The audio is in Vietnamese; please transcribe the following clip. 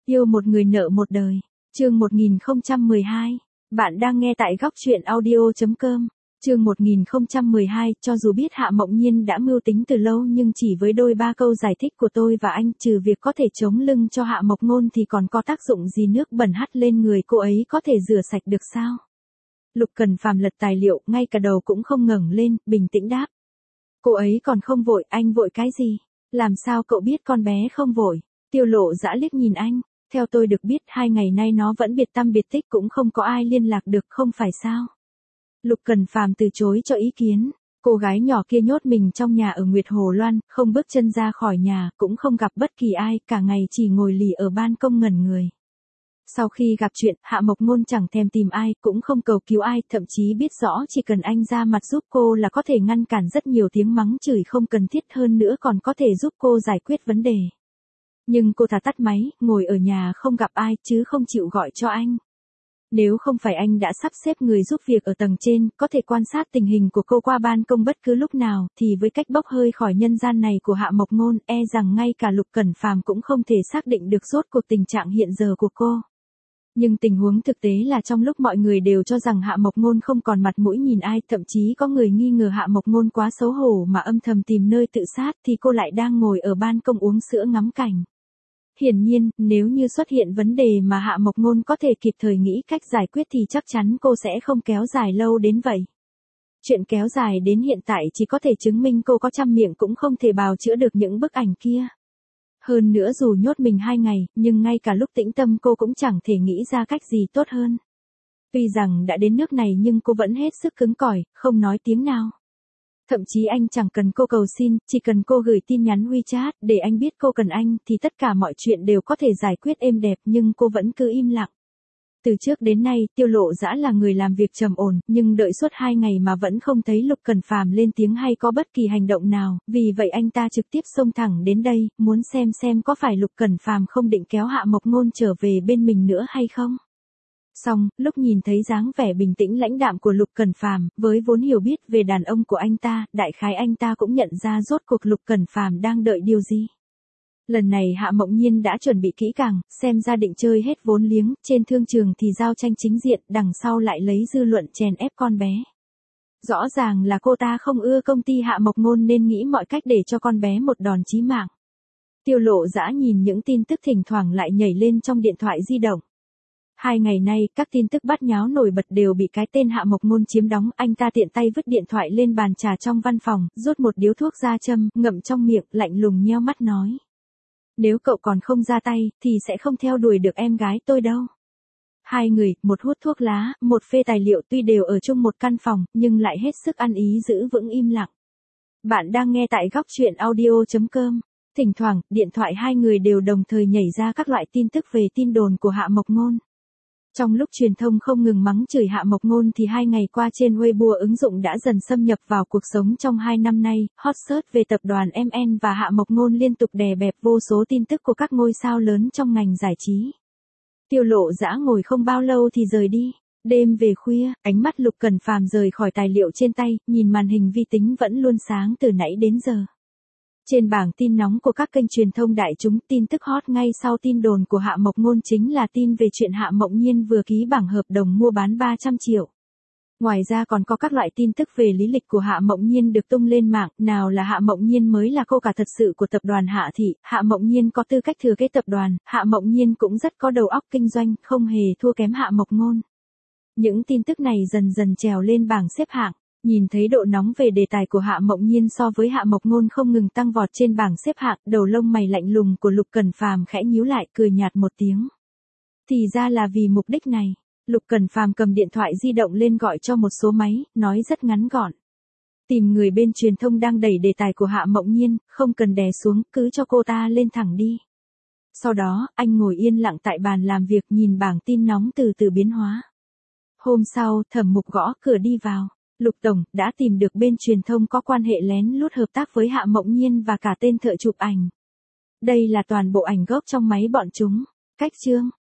Yêu một người nợ một đời. Chương 1012. Bạn đang nghe tại góc truyện audio.com. Chương 1012, cho dù biết Hạ Mộng Nhiên đã mưu tính từ lâu nhưng chỉ với đôi ba câu giải thích của tôi và anh, trừ việc có thể chống lưng cho Hạ Mộc Ngôn thì còn có tác dụng gì, nước bẩn hắt lên người cô ấy có thể rửa sạch được sao? Lục Cần Phàm lật tài liệu, ngay cả đầu cũng không ngẩng lên, bình tĩnh đáp. Cô ấy còn không vội, anh vội cái gì? Làm sao cậu biết con bé không vội? Tiêu Lộ Dã liếc nhìn anh. Theo tôi được biết 2 ngày nay nó vẫn biệt tăm biệt tích, cũng không có ai liên lạc được, không phải sao? Lục Cần Phàm từ chối cho ý kiến. Cô gái nhỏ kia nhốt mình trong nhà ở Nguyệt Hồ Loan, không bước chân ra khỏi nhà, cũng không gặp bất kỳ ai, cả ngày chỉ ngồi lì ở ban công ngẩn người. Sau khi gặp chuyện, Hạ Mộc Ngôn chẳng thèm tìm ai, cũng không cầu cứu ai, thậm chí biết rõ chỉ cần anh ra mặt giúp cô là có thể ngăn cản rất nhiều tiếng mắng chửi không cần thiết, hơn nữa còn có thể giúp cô giải quyết vấn đề. Nhưng cô thà tắt máy, ngồi ở nhà không gặp ai, chứ không chịu gọi cho anh. Nếu không phải anh đã sắp xếp người giúp việc ở tầng trên, có thể quan sát tình hình của cô qua ban công bất cứ lúc nào, thì với cách bốc hơi khỏi nhân gian này của Hạ Mộc Ngôn, e rằng ngay cả Lục Cẩn Phàm cũng không thể xác định được rốt cuộc tình trạng hiện giờ của cô. Nhưng tình huống thực tế là trong lúc mọi người đều cho rằng Hạ Mộc Ngôn không còn mặt mũi nhìn ai, thậm chí có người nghi ngờ Hạ Mộc Ngôn quá xấu hổ mà âm thầm tìm nơi tự sát, thì cô lại đang ngồi ở ban công uống sữa ngắm cảnh. Hiển nhiên, nếu như xuất hiện vấn đề mà Hạ Mộc Ngôn có thể kịp thời nghĩ cách giải quyết thì chắc chắn cô sẽ không kéo dài lâu đến vậy. Chuyện kéo dài đến hiện tại chỉ có thể chứng minh cô có trăm miệng cũng không thể bào chữa được những bức ảnh kia. Hơn nữa dù nhốt mình 2 ngày, nhưng ngay cả lúc tĩnh tâm cô cũng chẳng thể nghĩ ra cách gì tốt hơn. Tuy rằng đã đến nước này nhưng cô vẫn hết sức cứng cỏi, không nói tiếng nào. Thậm chí anh chẳng cần cô cầu xin, chỉ cần cô gửi tin nhắn WeChat để anh biết cô cần anh thì tất cả mọi chuyện đều có thể giải quyết êm đẹp, nhưng cô vẫn cứ im lặng. Từ trước đến nay, Tiêu Lộ Dã là người làm việc trầm ổn, nhưng đợi suốt 2 ngày mà vẫn không thấy Lục Cẩn Phàm lên tiếng hay có bất kỳ hành động nào, vì vậy anh ta trực tiếp xông thẳng đến đây, muốn xem có phải Lục Cẩn Phàm không định kéo Hạ Mộc Ngôn trở về bên mình nữa hay không. Xong, lúc nhìn thấy dáng vẻ bình tĩnh lãnh đạm của Lục Cẩn Phàm, với vốn hiểu biết về đàn ông của anh ta, đại khái anh ta cũng nhận ra rốt cuộc Lục Cẩn Phàm đang đợi điều gì. Lần này Hạ Mộng Nhiên đã chuẩn bị kỹ càng, xem ra định chơi hết vốn liếng, trên thương trường thì giao tranh chính diện, đằng sau lại lấy dư luận chèn ép con bé. Rõ ràng là cô ta không ưa công ty Hạ Mộc Ngôn nên nghĩ mọi cách để cho con bé một đòn chí mạng. Tiêu Lộ Dã nhìn những tin tức thỉnh thoảng lại nhảy lên trong điện thoại di động. 2 ngày nay, các tin tức bát nháo nổi bật đều bị cái tên Hạ Mộc Ngôn chiếm đóng, anh ta tiện tay vứt điện thoại lên bàn trà trong văn phòng, rút một điếu thuốc ra châm, ngậm trong miệng, lạnh lùng nheo mắt nói. Nếu cậu còn không ra tay, thì sẽ không theo đuổi được em gái tôi đâu. Hai người, một hút thuốc lá, một phê tài liệu, tuy đều ở chung một căn phòng, nhưng lại hết sức ăn ý giữ vững im lặng. Bạn đang nghe tại góc truyện audio.com. Thỉnh thoảng, điện thoại hai người đều đồng thời nhảy ra các loại tin tức về tin đồn của Hạ Mộc Ngôn. Trong lúc truyền thông không ngừng mắng chửi Hạ Mộc Ngôn thì 2 ngày qua trên Weibo ứng dụng đã dần xâm nhập vào cuộc sống trong 2 năm nay, hot search về tập đoàn MN và Hạ Mộc Ngôn liên tục đè bẹp vô số tin tức của các ngôi sao lớn trong ngành giải trí. Tiêu Lộ Dã ngồi không bao lâu thì rời đi. Đêm về khuya, ánh mắt Lục Cẩn Phàm rời khỏi tài liệu trên tay, nhìn màn hình vi tính vẫn luôn sáng từ nãy đến giờ. Trên bảng tin nóng của các kênh truyền thông đại chúng, tin tức hot ngay sau tin đồn của Hạ Mộc Ngôn chính là tin về chuyện Hạ Mộng Nhiên vừa ký bảng hợp đồng mua bán 300 triệu. Ngoài ra còn có các loại tin tức về lý lịch của Hạ Mộng Nhiên được tung lên mạng, nào là Hạ Mộng Nhiên mới là cô cả thật sự của tập đoàn Hạ Thị, Hạ Mộng Nhiên có tư cách thừa kế tập đoàn, Hạ Mộng Nhiên cũng rất có đầu óc kinh doanh, không hề thua kém Hạ Mộc Ngôn. Những tin tức này dần dần trèo lên bảng xếp hạng. Nhìn thấy độ nóng về đề tài của Hạ Mộng Nhiên so với Hạ Mộc Ngôn không ngừng tăng vọt trên bảng xếp hạng, đầu lông mày lạnh lùng của Lục Cẩn Phàm khẽ nhíu lại, cười nhạt một tiếng. Thì ra là vì mục đích này. Lục Cẩn Phàm cầm điện thoại di động lên gọi cho một số máy, nói rất ngắn gọn. Tìm người bên truyền thông đang đẩy đề tài của Hạ Mộng Nhiên, không cần đè xuống, cứ cho cô ta lên thẳng đi. Sau đó, anh ngồi yên lặng tại bàn làm việc nhìn bảng tin nóng từ từ biến hóa. Hôm sau, Thẩm Mục gõ cửa đi vào. Lục Tổng, đã tìm được bên truyền thông có quan hệ lén lút hợp tác với Hạ Mộng Nhiên và cả tên thợ chụp ảnh. Đây là toàn bộ ảnh gốc trong máy bọn chúng. Cách chương.